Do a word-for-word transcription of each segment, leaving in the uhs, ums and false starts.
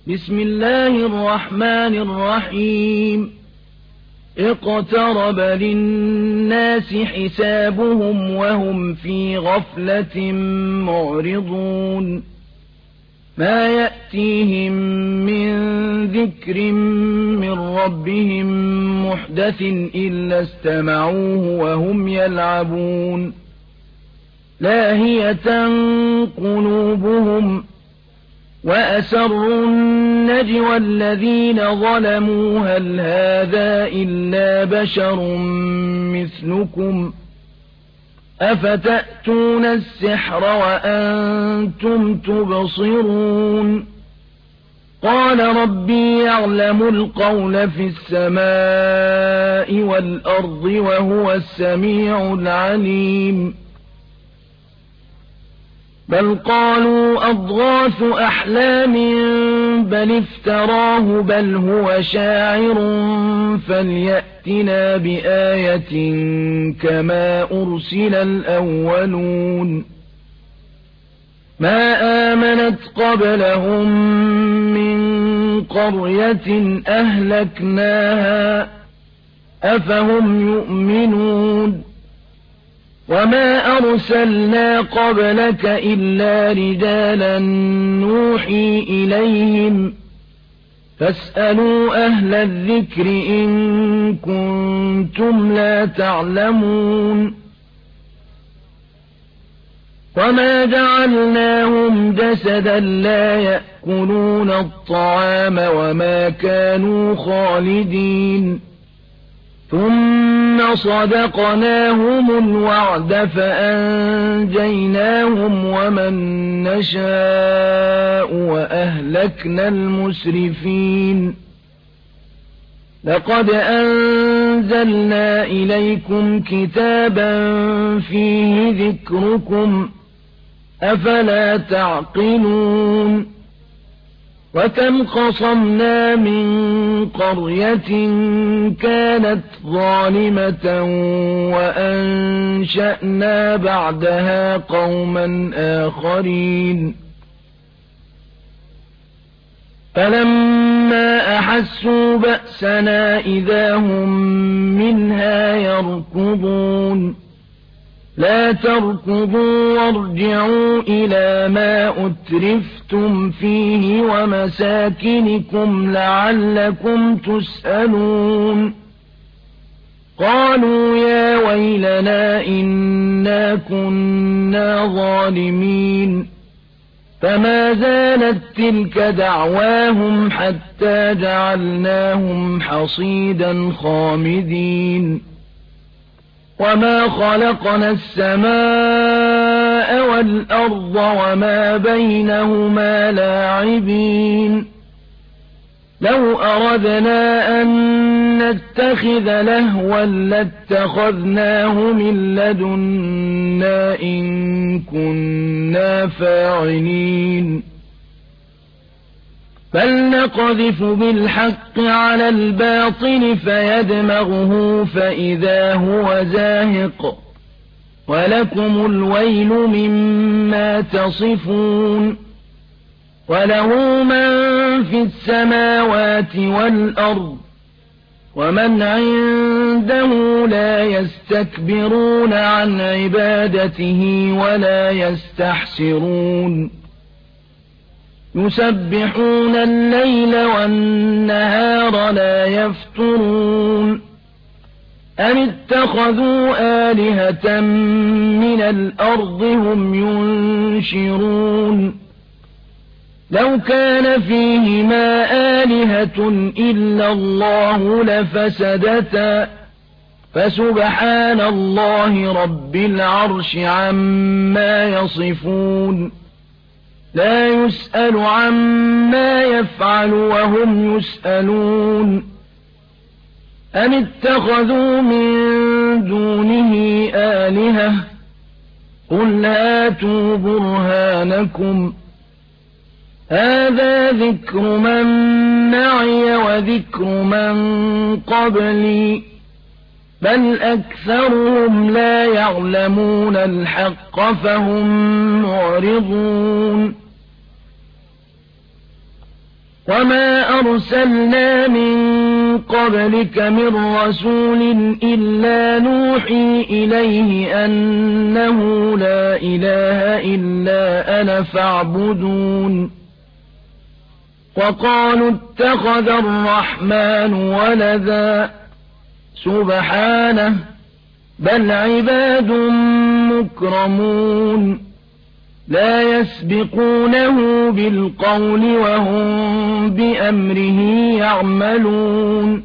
بسم الله الرحمن الرحيم اقترب للناس حسابهم وهم في غفلة معرضون ما يأتيهم من ذكر من ربهم محدث إلا استمعوه وهم يلعبون لاهية قلوبهم وأسروا النجوى الذين ظلموا هل هذا إلا بشر مثلكم أفتأتون السحر وأنتم تبصرون قال ربي يعلم القول في السماء والأرض وهو السميع العليم بل قالوا أضغاث أحلام بل افتراه بل هو شاعر فليأتنا بآية كما أرسل الأولون ما آمنت قبلهم من قرية أهلكناها أفهم يؤمنون وما أرسلنا قبلك إلا رجالا نوحي إليهم فاسألوا أهل الذكر إن كنتم لا تعلمون وما جعلناهم جسدا لا يأكلون الطعام وما كانوا خالدين ثم صدقناهم الوعد فأنجيناهم ومن نشاء وأهلكنا المسرفين لقد أنزلنا إليكم كتابا فيه ذكركم أفلا تعقلون وكم قصمنا من قرية كانت ظالمة وأنشأنا بعدها قوما آخرين فلما أحسوا بأسنا إذا هم منها يركضون لا تركضوا وارجعوا إلى ما أترفتم فيه ومساكنكم لعلكم تسألون قالوا يا ويلنا إنا كنا ظالمين فما زالت تلك دعواهم حتى جعلناهم حصيدا خامدين وما خلقنا السماء والأرض وما بينهما لاعبين لو أردنا أن نتخذ لهوا لاتخذناه من لدنا إن كنا فاعلين فلنقذف بالحق على الباطل فيدمغه فإذا هو زاهق ولكم الويل مما تصفون وله من في السماوات والأرض ومن عنده لا يستكبرون عن عبادته ولا يستحسرون يسبحون الليل والنهار لا يفترون أم اتخذوا آلهة من الأرض هم ينشرون لو كان فيهما آلهة إلا الله لفسدتا فسبحان الله رب العرش عما يصفون لا يسأل عما يفعل وهم يسألون أم اتخذوا من دونه آلهة قل هاتوا برهانكم هذا ذكر من معي وذكر من قبلي بل أكثرهم لا يعلمون الحق فهم معرضون وما أرسلنا من قبلك من رسول إلا نوحي إليه أنه لا إله إلا أنا فاعبدون وقالوا اتخذ الرحمن ولدا سبحانه بل عباد مكرمون لا يسبقونه بالقول وهم بأمره يعملون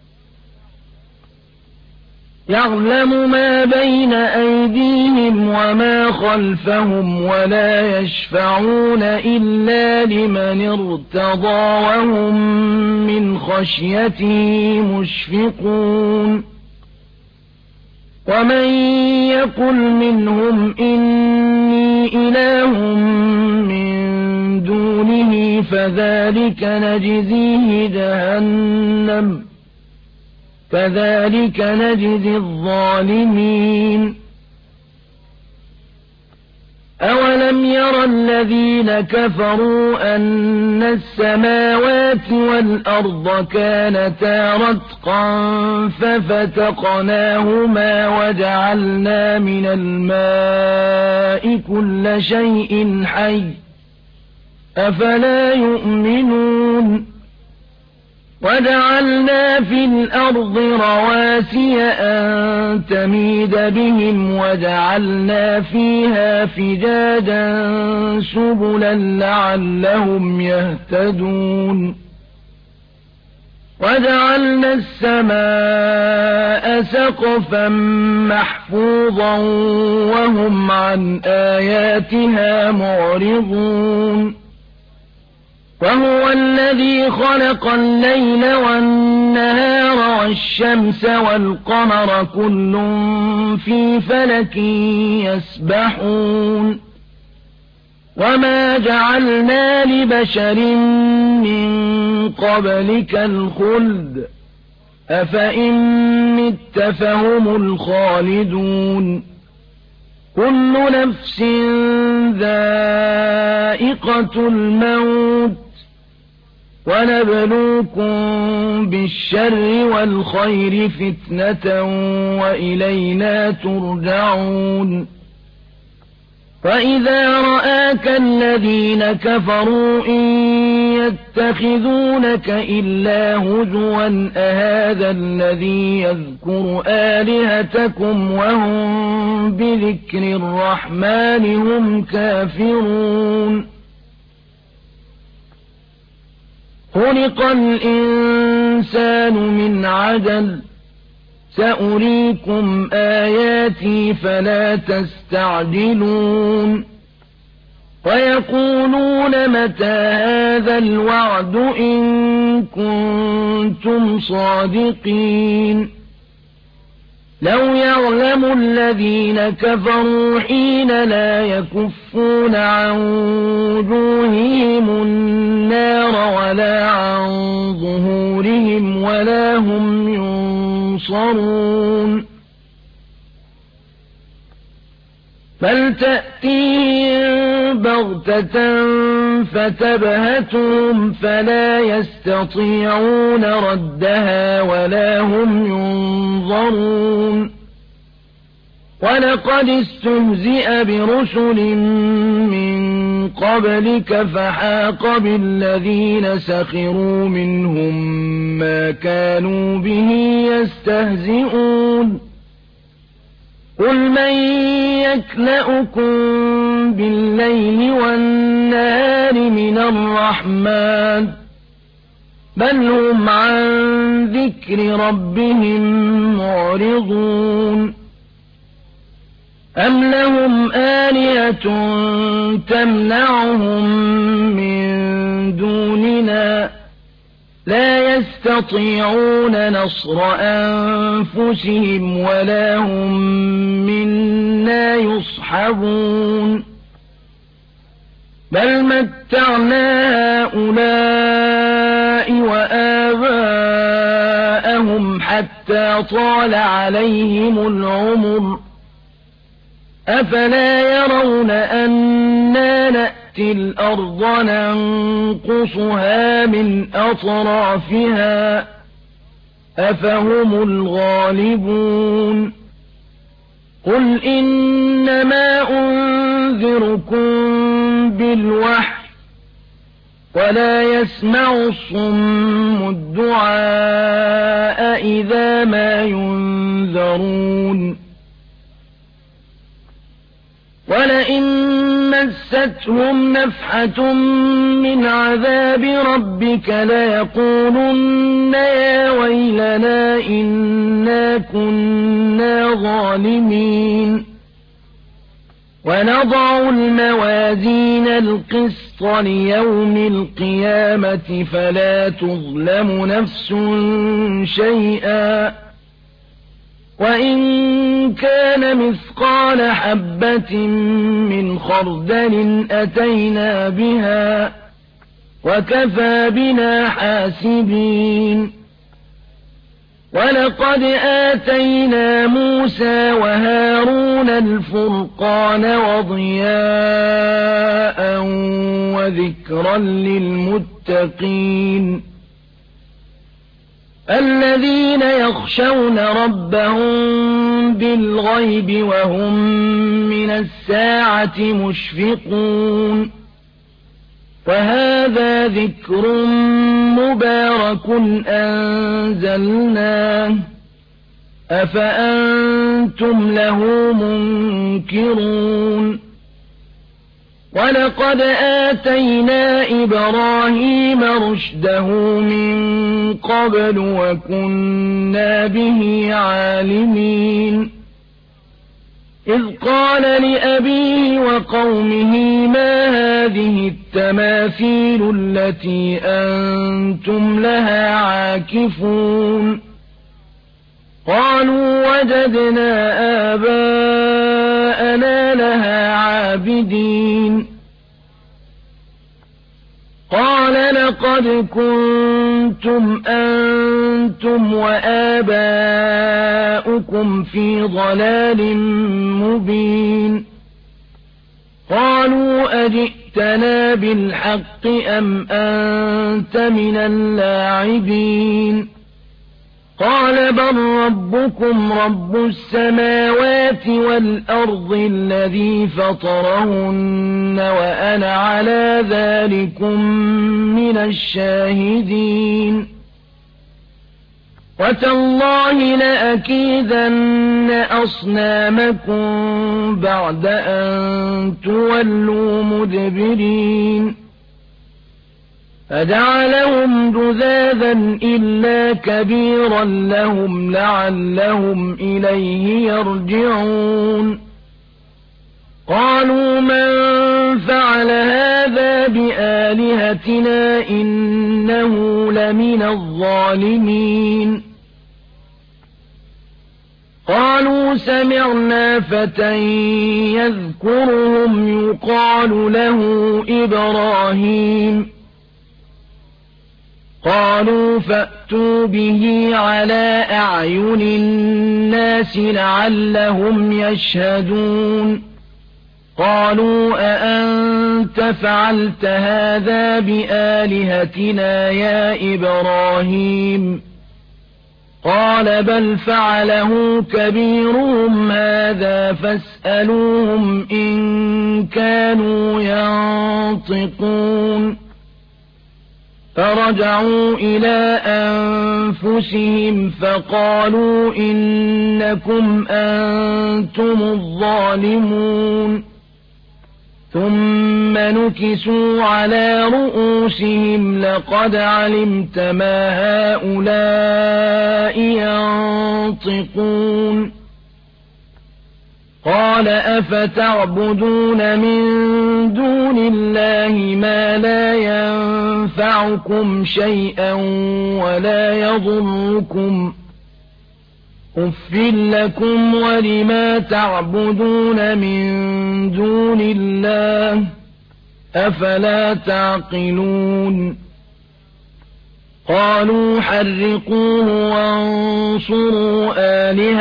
يعلم ما بين أيديهم وما خلفهم ولا يشفعون إلا لمن ارتضى وهم من خشيته مشفقون ومن يقل منهم إني إله من دونه فذلك نجزيه جهنم كذلك نجزي الظالمين أولم ير الذين كفروا أن السماوات والأرض كانتا رتقا ففتقناهما وجعلنا من الماء كل شيء حي أفلا يؤمنون وجعلنا في الأرض رواسي أن تميد بهم وجعلنا فيها فجاجا سبلا لعلهم يهتدون وجعلنا السماء سقفا محفوظا وهم عن آياتها معرضون وهو الذي خلق الليل والنهار والشمس والقمر كل في فلك يسبحون وما جعلنا لبشر من قبلك الخلد أفإن مت فهم الخالدون كل نفس ذائقة الموت ونبلوكم بالشر والخير فتنة وإلينا ترجعون فإذا رآك الذين كفروا إن يتخذونك إلا هزوا أهذا الذي يذكر آلهتكم وهم بذكر الرحمن هم كافرون خلق الإنسان من عجل سأريكم آياتي فلا تستعجلون ويقولون متى هذا الوعد إن كنتم صادقين لو يعلم الذين كفروا حين لا يكفون عن وجوههم النار ولا عن ظهورهم ولا هم ينصرون بل تأتيهم بغتة فتبهتهم فلا يستطيعون ردها ولا هم ينظرون ولقد استهزئ برسل من قبلك فحاق بالذين سخروا منهم ما كانوا به يستهزئون قل من يكلؤكم بالليل والنهار من الرحمن بل هم عن ذكر ربهم معرضون أم لهم آلهة تمنعهم من دوننا لا يستطيعون نصر أنفسهم ولا هم منا يصحبون بل متعنا هؤلاء وآباءهم حتى طال عليهم العمر أفلا يرون أنا نأتي نأتي الأرض ننقصها من أطرافها أفهم الغالبون قل إنما أنذركم بالوحي ولا يسمع الصم الدعاء إذا ما ينذرون ولئن مستهم نفحة من عذاب ربك ليقولن يا ويلنا إنا كنا ظالمين ونضع الموازين القسط ليوم القيامة فلا تظلم نفس شيئا وإن كان مثقال حبة من خردل أتينا بها وكفى بنا حاسبين ولقد آتينا موسى وهارون الفرقان وضياء وذكرا للمتقين الذين يخشون ربهم بالغيب وهم من الساعة مشفقون وهذا ذكر مبارك أنزلناه أفأنتم له منكرون ولقد آتينا إبراهيم رشده من قبل وكنا به عالمين إذ قال لأبيه وقومه ما هذه التماثيل التي أنتم لها عاكفون قالوا وجدنا آباءنا لها عابدين قال لقد كنتم أنتم وآباؤكم في ضلال مبين قالوا أجئتنا بالحق أم أنت من اللاعبين قال بل ربكم رب السماوات والأرض الذي فطرهن وأنا على ذلكم من الشاهدين وتالله لأكيدن أصنامكم بعد أن تولوا مدبرين فجعلهم جذاذا إلا كبيرا لهم لعلهم إليه يرجعون قالوا من فعل هذا بآلهتنا إنه لمن الظالمين قالوا سمعنا فتى يذكرهم يقال له إبراهيم قالوا فأتوا به على أعين الناس لعلهم يشهدون قالوا أأنت فعلت هذا بآلهتنا يا إبراهيم قال بل فعله كبيرهم هذا فاسألوهم إن كانوا ينطقون فرجعوا إلى أنفسهم فقالوا إنكم أنتم الظالمون ثم نكسوا على رؤوسهم لقد علمت ما هؤلاء ينطقون قال أفتعبدون من دون الله ما لا ينفعكم شيئا ولا يضركم أُفٍّ لكم ولما تعبدون من دون الله أفلا تعقلون قالوا حرقوه وانصروا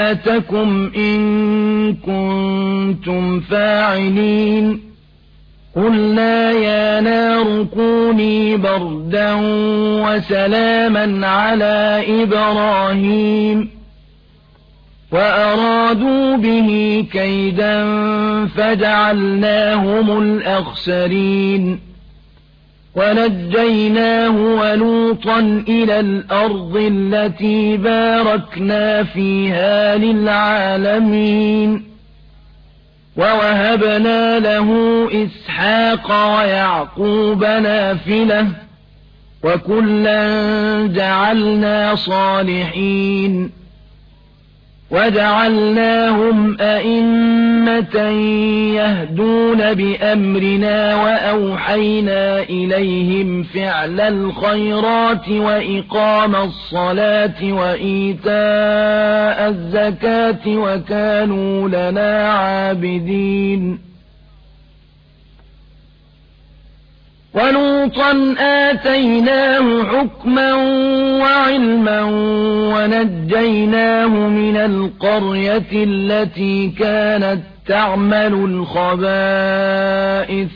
آلهتكم إن كنتم فاعلين قُلْنَا يَا نَارُ كُونِي بَرْدًا وَسَلَامًا عَلَىٰ إِبْرَاهِيمَ وَأَرَادُوا بِهِ كَيْدًا فَجَعَلْنَاهُمُ الْأَخْسَرِينَ وَنَجَّيْنَاهُ وَلُوطًا إِلَى الْأَرْضِ الَّتِي بَارَكْنَا فِيهَا لِلْعَالَمِينَ وَوَهَبْنَا لَهُ إِسْحَاقَ وَيَعْقُوبَ نَافِلَةً وَكُلًّا جَعَلْنَا صَالِحِينَ وَجَعَلْنَاهُمْ أَئِمَّةً يَهْدُونَ بِأَمْرِنَا وَأَوْحَيْنَا إِلَيْهِمْ فِعْلَ الْخَيْرَاتِ وَإِقَامَ الصَّلَاةِ وَإِيتَاءَ الزَّكَاةِ وَكَانُوا لَنَا عَابِدِينَ وَلُوطًا آتَيْنَاهُ حُكْمًا وَعِلْمًا وَنَجَّيْنَاهُ مِنَ الْقَرْيَةِ الَّتِي كَانَتْ تَعْمَلُ الْخَبَائِثَ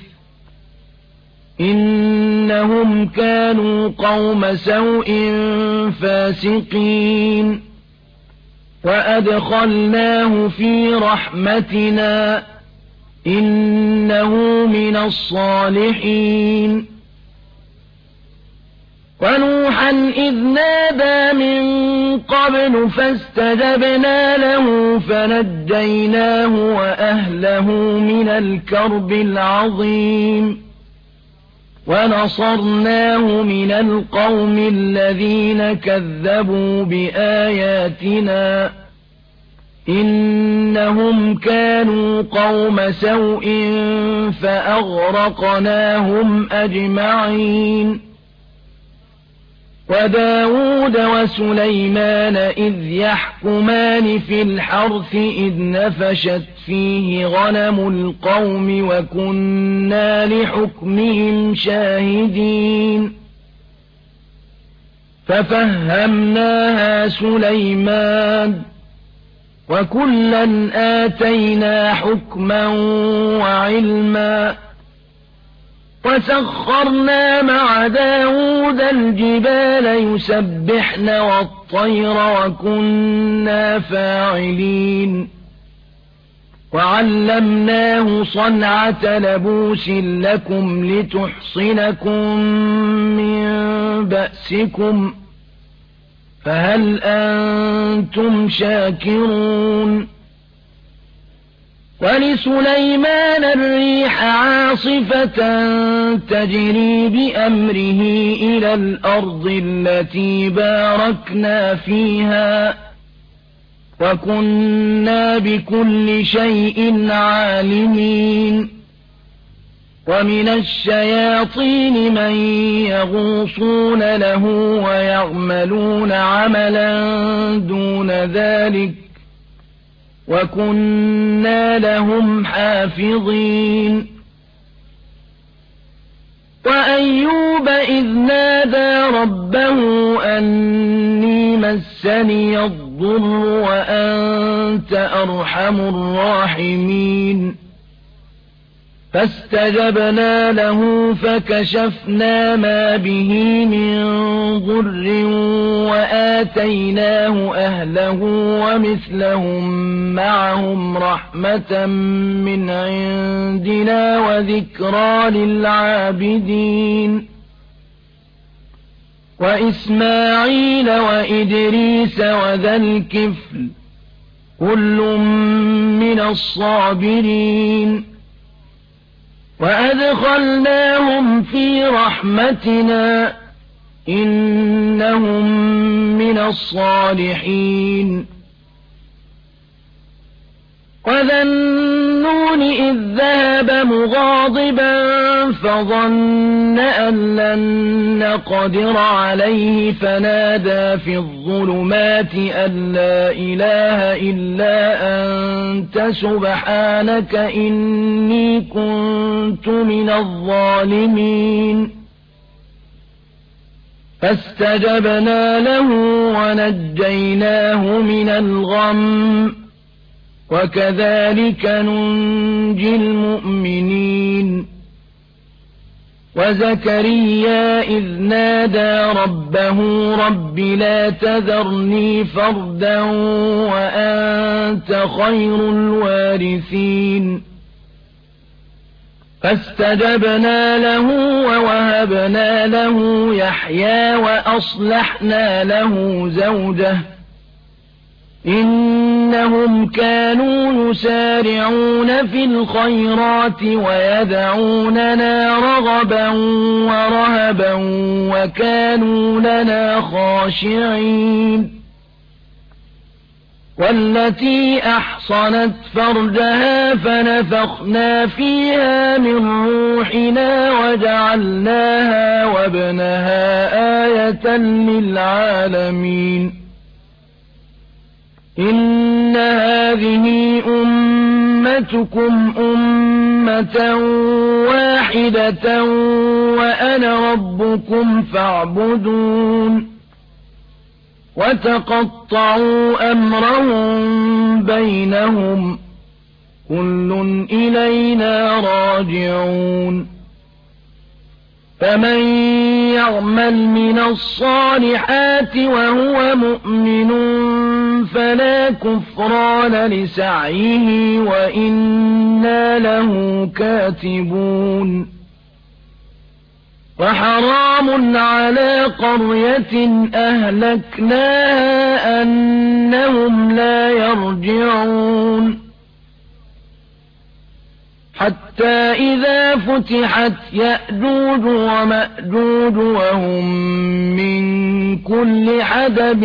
إِنَّهُمْ كَانُوا قَوْمَ سَوْءٍ فَاسِقِينَ وَأَدْخَلْنَاهُ فِي رَحْمَتِنَا إِنَّهُ مِنَ الصَّالِحِينَ وَنُوحًا إِذْ نَادَىٰ مِن قَبْلُ فَاسْتَجَبْنَا لَهُ فَنَجَّيْنَاهُ وَأَهْلَهُ مِنَ الْكَرْبِ الْعَظِيمِ وَنَصَرْنَاهُ مِنَ الْقَوْمِ الَّذِينَ كَذَّبُوا بِآيَاتِنَا إِنَّهُمْ كَانُوا قَوْمَ سَوْءٍ فَأَغْرَقْنَاهُمْ أَجْمَعِينَ وَدَاوُودَ وَسُلَيْمَانَ إِذْ يَحْكُمَانِ فِي الْحَرْثِ إِذْ نَفَشَتْ فِيهِ غَنَمُ الْقَوْمِ وَكُنَّا لِحُكْمِهِمْ شَاهِدِينَ فَفَهَّمْنَاهَا سُلَيْمَانَ وَكُلًّا آتَيْنَا حُكْمًا وَعِلْمًا وَسَخَّرْنَا مَعَ دَاوُودَ الْجِبَالَ يُسَبِّحْنَ وَالطَّيْرَ وَكُنَّا فَاعِلِينَ وَعَلَّمْنَاهُ صَنْعَةَ لَبُوسٍ لَكُمْ لِتُحْصِنَكُم مِّن بَأْسِكُمْ فَهَلْ أَنتُمْ شَاكِرُونَ وَلِسُلَيْمَانَ الرِّيحَ عَاصِفَةً تَجْرِي بِأَمْرِهِ إِلَى الْأَرْضِ الَّتِي بَارَكْنَا فِيهَا وَكُنَّا بِكُلِّ شَيْءٍ عَالِمِينَ وَمِنَ الشَّيَاطِينِ مَن يَغُوصُونَ لَهُ وَيَعْمَلُونَ عَمَلًا دُونَ ذَلِكَ وَكُنَّا لَهُمْ حَافِظِينَ وَأَيُّوبَ إِذْ نَادَىٰ رَبَّهُ أَنِّي مَسَّنِيَ الضُّرُّ وَأَنتَ أَرْحَمُ الرَّاحِمِينَ فَاسْتَجَبْنَا لَهُ فَكَشَفْنَا مَا بِهِ مِن ضُرٍّ وَآتَيْنَاهُ أَهْلَهُ وَمِثْلَهُم مَّعَهُمْ رَحْمَةً مِّنْ عِندِنَا وَذِكْرَىٰ لِلْعَابِدِينَ وَإِسْمَاعِيلَ وَإِدْرِيسَ وَذَا الْكِفْلِ كُلٌّ مِّنَ الصَّابِرِينَ وَأَدْخَلْنَاهُمْ فِي رَحْمَتِنَا إِنَّهُم مِّنَ الصَّالِحِينَ وَذَا النُّونِ إِذ ذَّهَبَ مُغَاضِبًا فَظَنَّ أَن لَّن نَّقْدِرَ عَلَيْهِ فَنَادَىٰ فِي الظُّلُمَاتِ أَن لَّا إِلَٰهَ إِلَّا أَنتَ سُبْحَانَكَ إِنِّي كُنتُ مِنَ الظَّالِمِينَ فَاسْتَجَبْنَا لَهُ وَنَجَّيْنَاهُ مِنَ الْغَمِّ وَكَذَٰلِكَ نُنجِي الْمُؤْمِنِينَ وزكريا إذ نادى ربه رب لا تذرني فردا وأنت خير الوارثين فاستجبنا له ووهبنا له يحيى وأصلحنا له زوجه إنهم كانوا يسارعون في الخيرات ويدعوننا رغبا ورهبا وكانوا لنا خاشعين والتي أحصنت فرجها فنفخنا فيها من روحنا وجعلناها وابنها آية للعالمين إن هذه أمتكم أمة واحدة وأنا ربكم فاعبدون وتقطعوا أمرهم بينهم كل إلينا راجعون فمن يعمل من الصالحات وهو مؤمن فلا كفران لسعيه وإنا له كاتبون وحرام على قرية أهلكناها أنهم لا يرجعون حتى إذا فتحت يأجوج ومأجوج وهم من كل حدب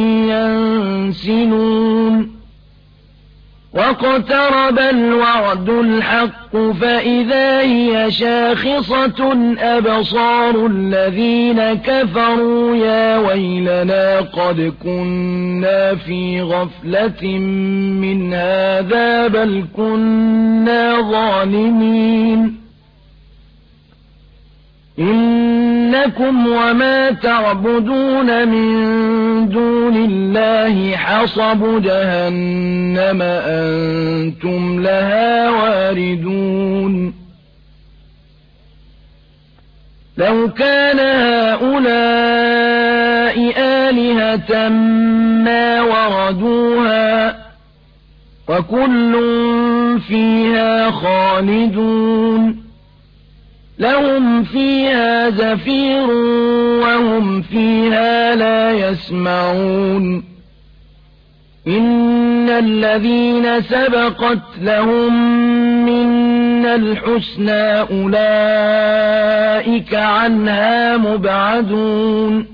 ينسلون واقترب الوعد الحق فإذا هي شاخصة أبصار الذين كفروا يا ويلنا قد كنا في غفلة من هذا بل كنا ظالمين إنكم وما تعبدون من دون الله حصب جهنم أنتم لها واردون لو كان هؤلاء آلهة ما وردوها وكل فيها خالدون لهم فيها زفير وهم فيها لا يسمعون إن الذين سبقت لهم منا الحسنى أولئك عنها مبعدون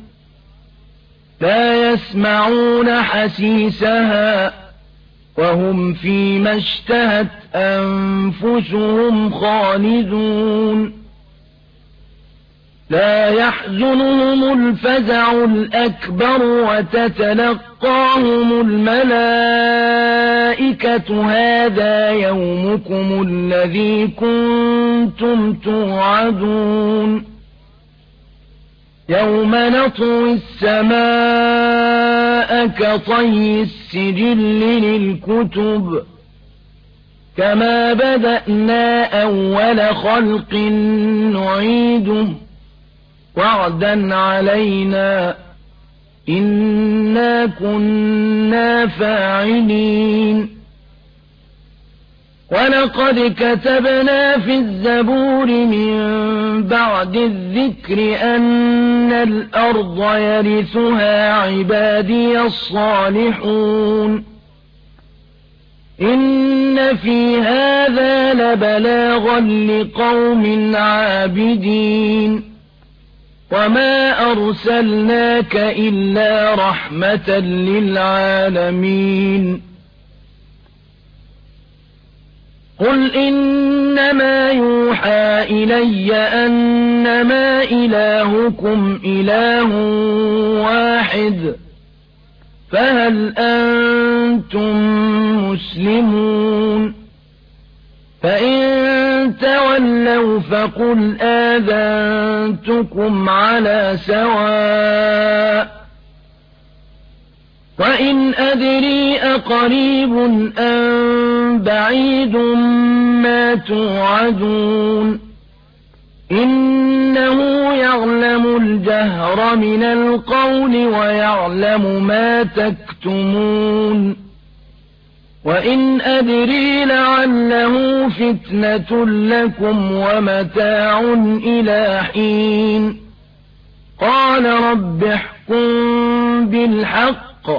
لا يسمعون حسيسها وهم فيما اشتهت أنفسهم خالدون لا يحزنهم الفزع الأكبر وتتلقاهم الملائكة هذا يومكم الذي كنتم توعدون يوم نطوي السماء كطي السجل للكتب كما بدأنا أول خلق نعيده وعدا علينا إنا كنا فاعلين ولقد كتبنا في الزبور من بعد الذكر أن الأرض يرثها عبادي الصالحون إن في هذا لبلاغا لقوم عابدين وما أرسلناك إلا رحمة للعالمين قل إنما يوحى إلي أنما إلهكم إله واحد فهل أنتم مسلمون فإن تولوا فقل آذنتكم على سواء وإن أدري أقريب أم بعيد ما توعدون إن إنه يعلم الجهر من القول ويعلم ما تكتمون وإن أدري لعله فتنة لكم ومتاع إلى حين قال رب احكم بالحق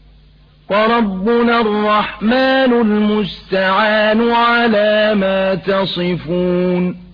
وربنا الرحمن المستعان على ما تصفون